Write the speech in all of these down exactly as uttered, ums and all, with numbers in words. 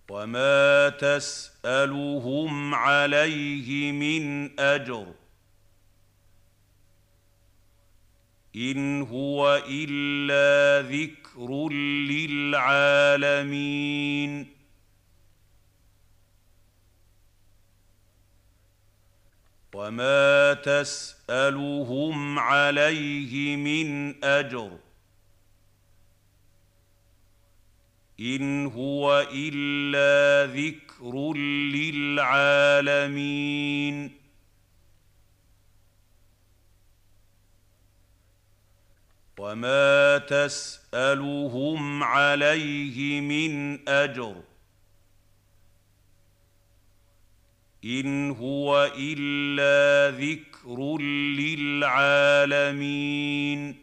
وما تسألهم عليه من أجر إن هو إلا ذكر للعالمين وما تسألهم عليه من أجر إن هو إلا ذكر للعالمين وما تسألهم عليه من أجر إن هو إلا ذكر للعالمين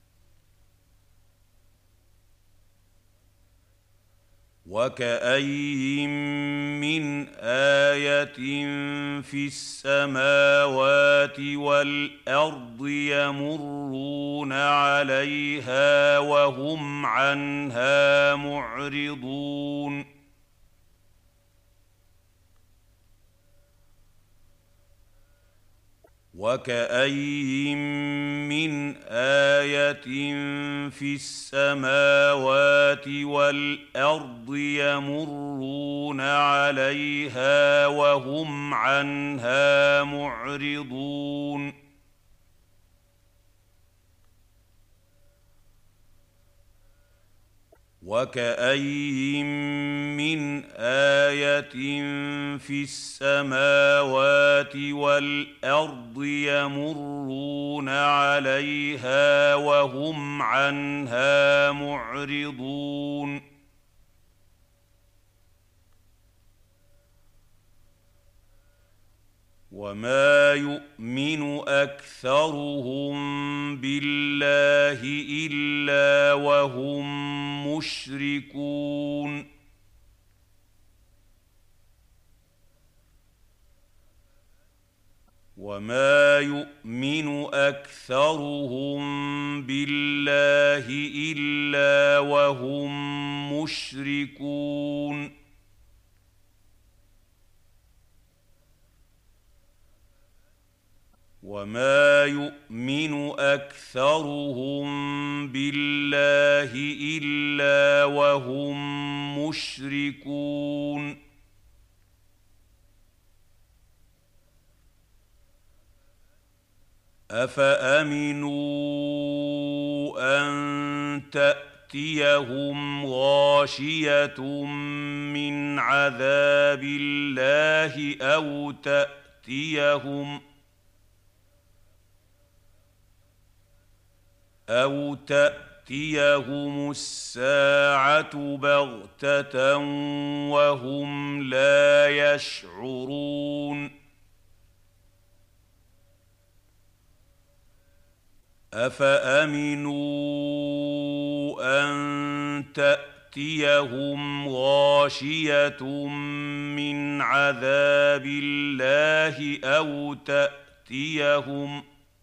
وكأين من آية في السماوات والأرض يمرون عليها وهم عنها معرضون وكأين من آية في السماوات والأرض يمرون عليها وهم عنها معرضون وكأين من آية في السماوات والأرض يمرون عليها وهم عنها معرضون وما يؤمن أكثرهم بالله إلا وهم مشركون وما يؤمن أكثرهم بالله إلا وهم مشركون وما يؤمن أكثرهم بالله إلا وهم مشركون أفأمنوا أن تأتيهم غاشية من عذاب الله أو تأتيهم أو تأتيهم الساعة بغتة وهم لا يشعرون أفأمنوا أن تأتيهم غاشية من عذاب الله أو تأتيهم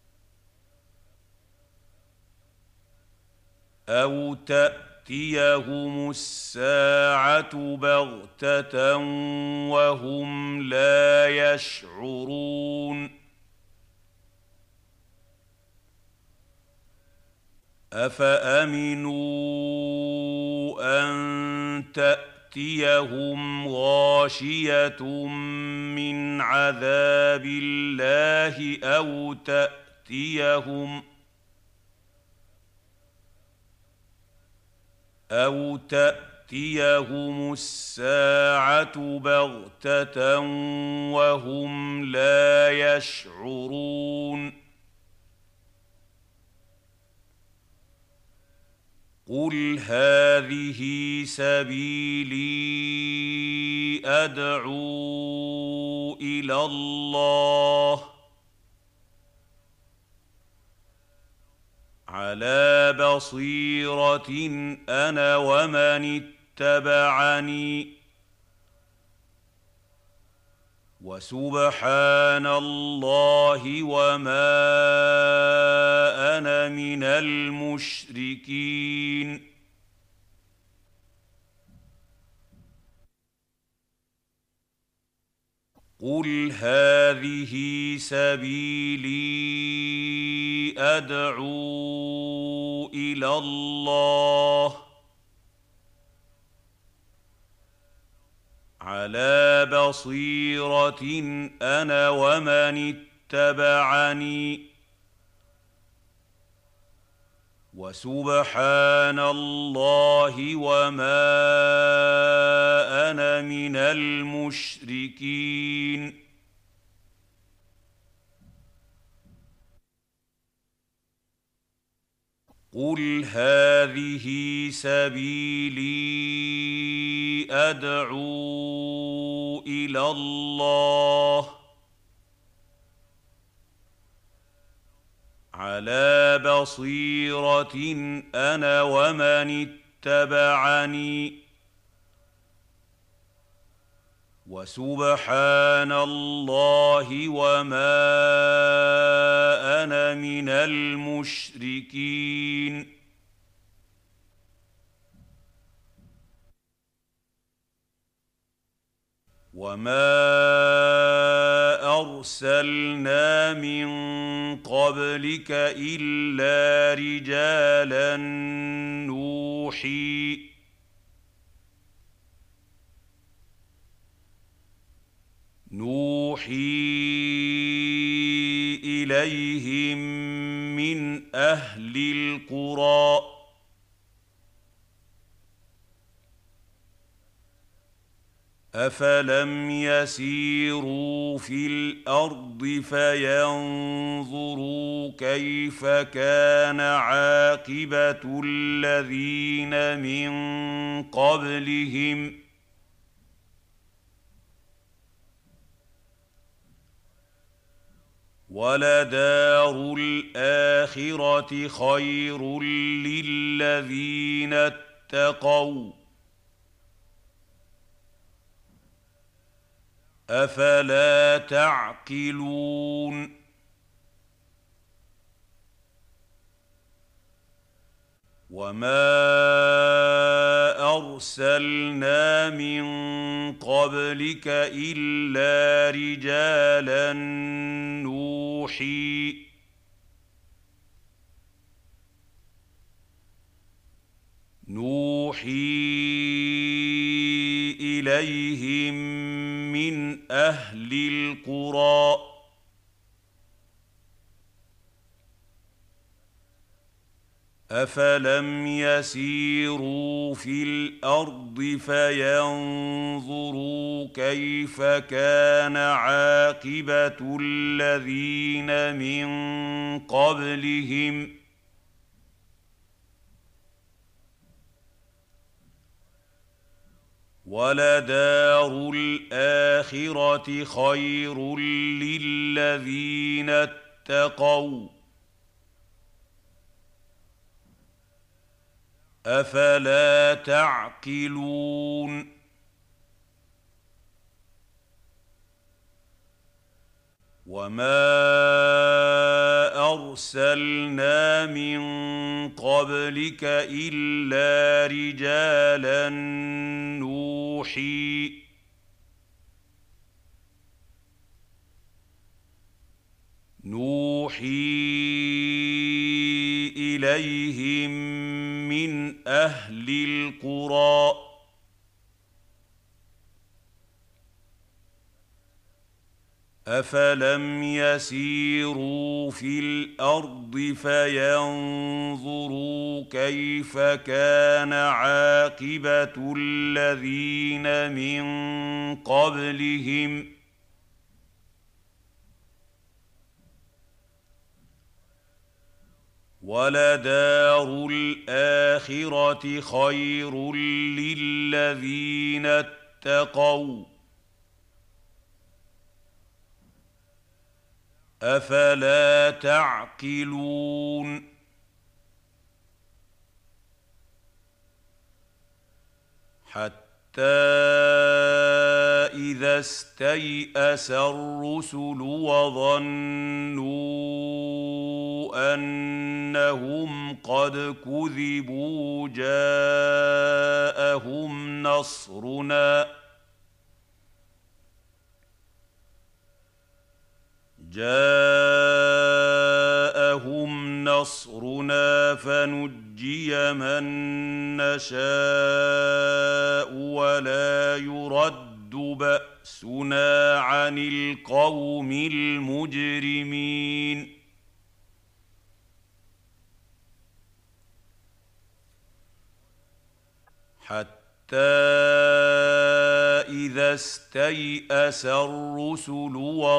أو تأتيهم الساعة بغتة وهم لا يشعرون أفأمنوا أن تأتيهم غاشية من عذاب الله أو تأتيهم أو تأتيهم الساعة بغتة وهم لا يشعرون قل هذه سبيلي أدعو إلى الله على بصيرة أنا ومن اتبعني وسبحان الله وما أنا من المشركين قل هذه سبيلي ادعو الى الله على بصيرة انا ومن اتبعني وسبحان الله وما انا من المشركين قل هذه سبيلي ادعو الى الله على بصيرة انا ومن اتبعني وسبحان الله وما انا من المشركين وما ارسلنا من قبلك الا رجالا نوحي نوحي اليهم من اهل القرى افلم يسيروا في الارض فينظروا كيف كان عاقبه الذين من قبلهم ولدار الاخره خير للذين اتقوا افلا تعقلون وما ارسلنا من قبلك الا رجالا نوحي نوحي اليهم من اهل القرى افلم يسيروا في الارض فينظروا كيف كان عاقبه الذين من قبلهم ولدار الاخره خير للذين اتقوا افلا تعقلون وما ارسلنا من قبلك الا رجالا نوحي نوحي اليهم من اهل القرى افلم يسيروا في الارض فينظروا كيف كان عاقبه الذين من قبلهم ولدار الاخره خير للذين اتقوا افلا تعقلون حتى اذا استيأس الرسل وظنوا انهم قد كذبوا جاءهم نصرنا جاءهم نصرنا فنجي من نشاء ولا يرد بأسنا عن القوم المجرمين حتى إذا استيأس الرسل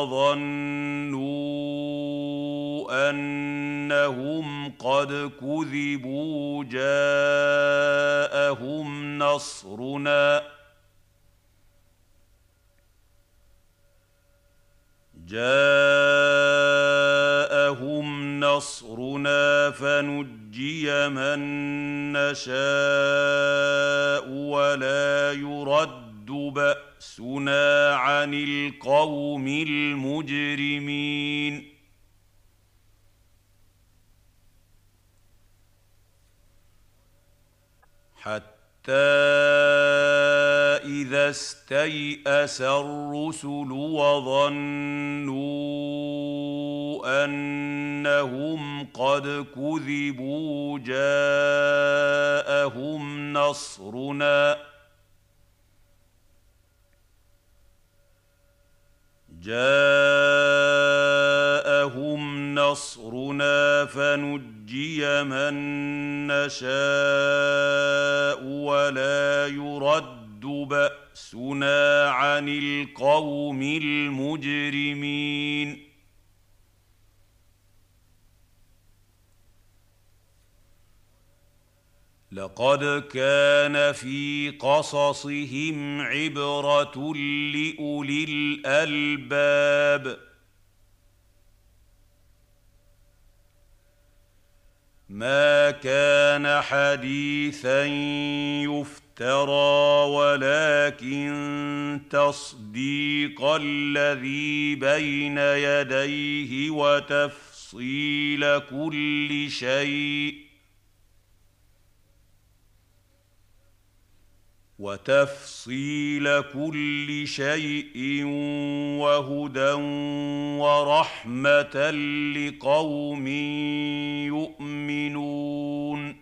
وظنوا أنهم قد كذبوا جاءهم نصرنا جاءهم نصرنا فنجي من نشاء ولا يرد بأسنا عن القوم المجرمين حتى إذا استيأس الرسل وظنوا أنهم قد كذبوا جاءهم نصرنا جاءهم نصرنا فنجي من نشاء ولا يرد بأسنا عن القوم المجرمين لقد كان في قصصهم عبرة لأولي الألباب ما كان حديثا يفترى ولكن تصديق الذي بين يديه وتفصيل كل شيء وتفصيل كل شيء وهدى ورحمة لقوم يؤمنون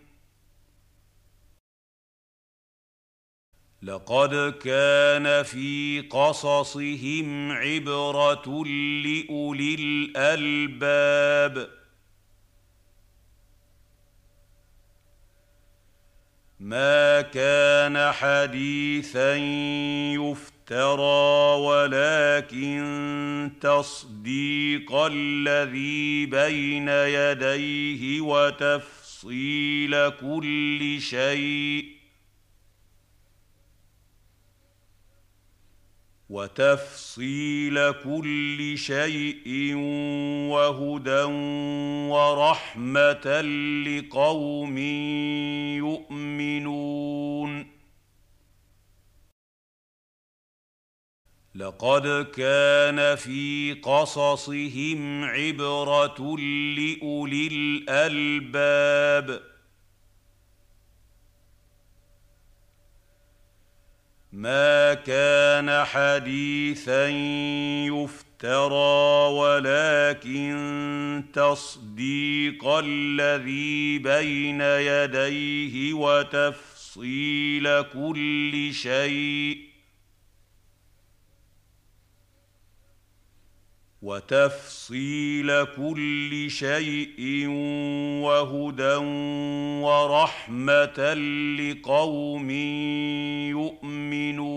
لقد كان في قصصهم عبرة لأولي الألباب ما كان حديثا يفترى ولكن تصديق الذي بين يديه وتفصيل كل شيء وتفصيل كل شيء وهدى ورحمة لقوم يؤمنون لقد كان في قصصهم عبرة لأولي الألباب ما كان حديثا يفترى ولكن تصديق الذي بين يديه وتفصيل كل شيء وتفصيل كل شيء وهدى ورحمة لقوم يؤمنون